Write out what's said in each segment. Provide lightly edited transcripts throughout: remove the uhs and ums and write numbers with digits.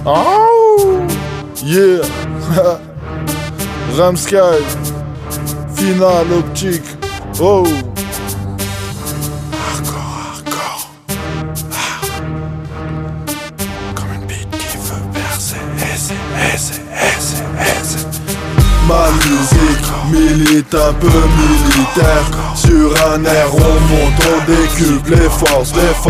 Oh yeah. Ramsky, finale optique. Oh. Hardcore. Comme une bite qui veut percer. Ma musique milite un peu militaire. Sur un air on monte, on décuple les forces.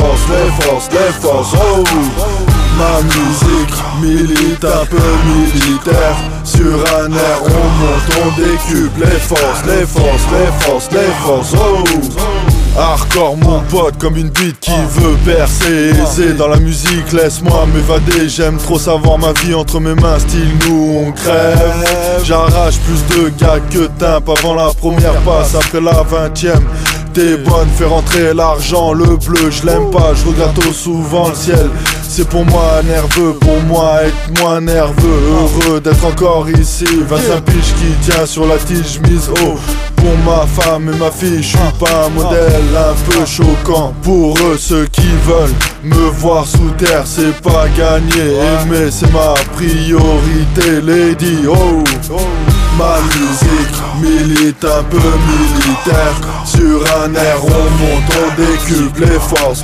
Oh. Ma musique milite un peu militaire. Sur un air on monte, on décuple les forces. Oh. Hardcore mon pote, comme une bite qui veut percer. Aisé dans la musique, laisse-moi m'évader. J'aime trop savoir ma vie entre mes mains, style nous on crève. J'arrache plus de gars que timpe avant la première passe, après la 20e. T'es bonne, fais rentrer l'argent, le bleu, je l'aime pas, je regarde trop souvent le ciel. C'est pour moi nerveux, pour moi être moins nerveux. Heureux d'être encore ici, 25 piges qui tient sur la tige mise haut. Pour ma femme et ma fille, je suis pas un modèle, un peu choquant. Pour eux, ceux qui veulent me voir sous terre, c'est pas gagné. Aimer, c'est ma priorité, lady, oh. Ma musique milite un peu militaire. Sur un air on monte, on décuple les forces.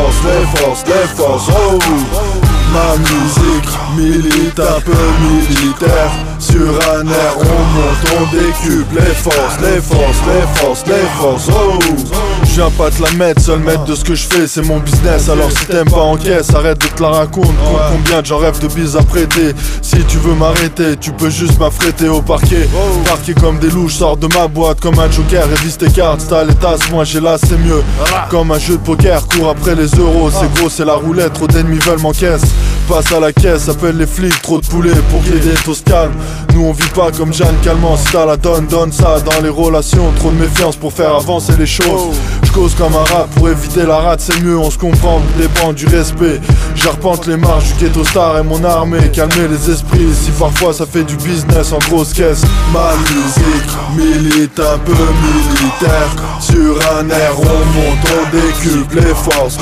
Oh. Ma musique milite un peu militaire. Sur un air on monte, on décuple les forces. Oh. Je viens pas te la mettre, seul maître de ce que je fais c'est mon business. Alors si t'aimes pas encaisse, arrête de te la raconter. Combien j'en rêve de bises à prêter. Si tu veux m'arrêter, tu peux juste m'affréter au parquet. Parqué comme des loups, sors de ma boîte comme un joker. Révise tes cartes, t'as les tasses, moi j'ai là c'est mieux. Comme un jeu de poker, cours après les euros. C'est gros, c'est la roulette, trop d'ennemis veulent m'encaisse. Passe à la caisse, appelle les flics, trop de poulets pour qu'il y ait des tosses calmes. Nous on vit pas comme Jeanne Calment, si t'as la donne ça dans les relations. Trop de méfiance pour faire avancer les choses. Je cause comme un rat pour éviter la rate, c'est mieux, on se comprend, dépend du respect. J'arpente les marches du ghetto star et mon armée, calmer les esprits, si parfois ça fait du business en grosse caisse. Ma musique milite un peu militaire. Sur un air on monte, on décuple les forces.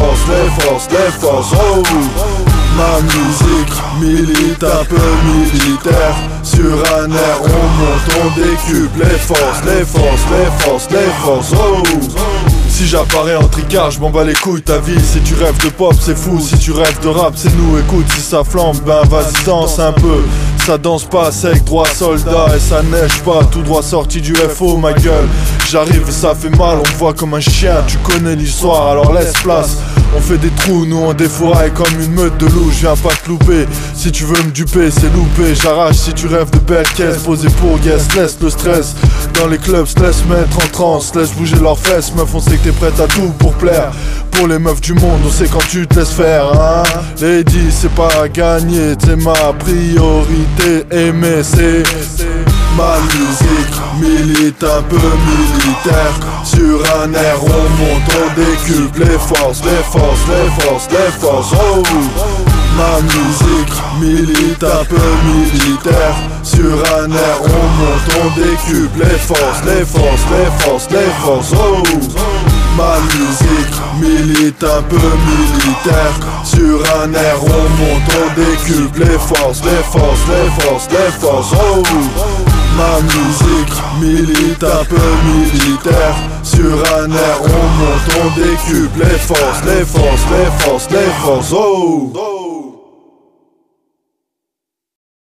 Oh. Ma musique milite un peu militaire. Sur un air on monte, on décuple les forces. Oh. Si j'apparais en tricard, je m'en bats les couilles ta vie. Si tu rêves de pop c'est fou, si tu rêves de rap c'est nous. Écoute si ça flambe, ben vas-y danse un peu. Ça danse pas sec, droit soldat et ça neige pas. Tout droit sorti du FO ma gueule. J'arrive et ça fait mal, on me voit comme un chien. Tu connais l'histoire alors laisse place. On fait des trous, nous on défouraille comme une meute de loups. Je viens pas te louper, si tu veux me duper c'est loupé. J'arrache si tu rêves de belles caisses. Posé pour guest, laisse le stress. Dans les clubs, se laisse mettre en transe. Laisse bouger leurs fesses, meuf on sait que t'es prête à tout pour plaire. Pour les meufs du monde, on sait quand tu te laisses faire hein. Lady c'est pas à gagner, c'est ma priorité. Aimer c'est ma musique milite un peu militaire. Sur un air on monte, on décuple les forces. Oh. Ma musique milite un peu militaire. Sur un air on monte, on décuple les forces. Oh. Ma musique milite un peu militaire. Sur un air on monte, on décuple les forces. Oh. Ma musique milite un peu militaire. Sur un air on monte, on décuple les forces. Oh.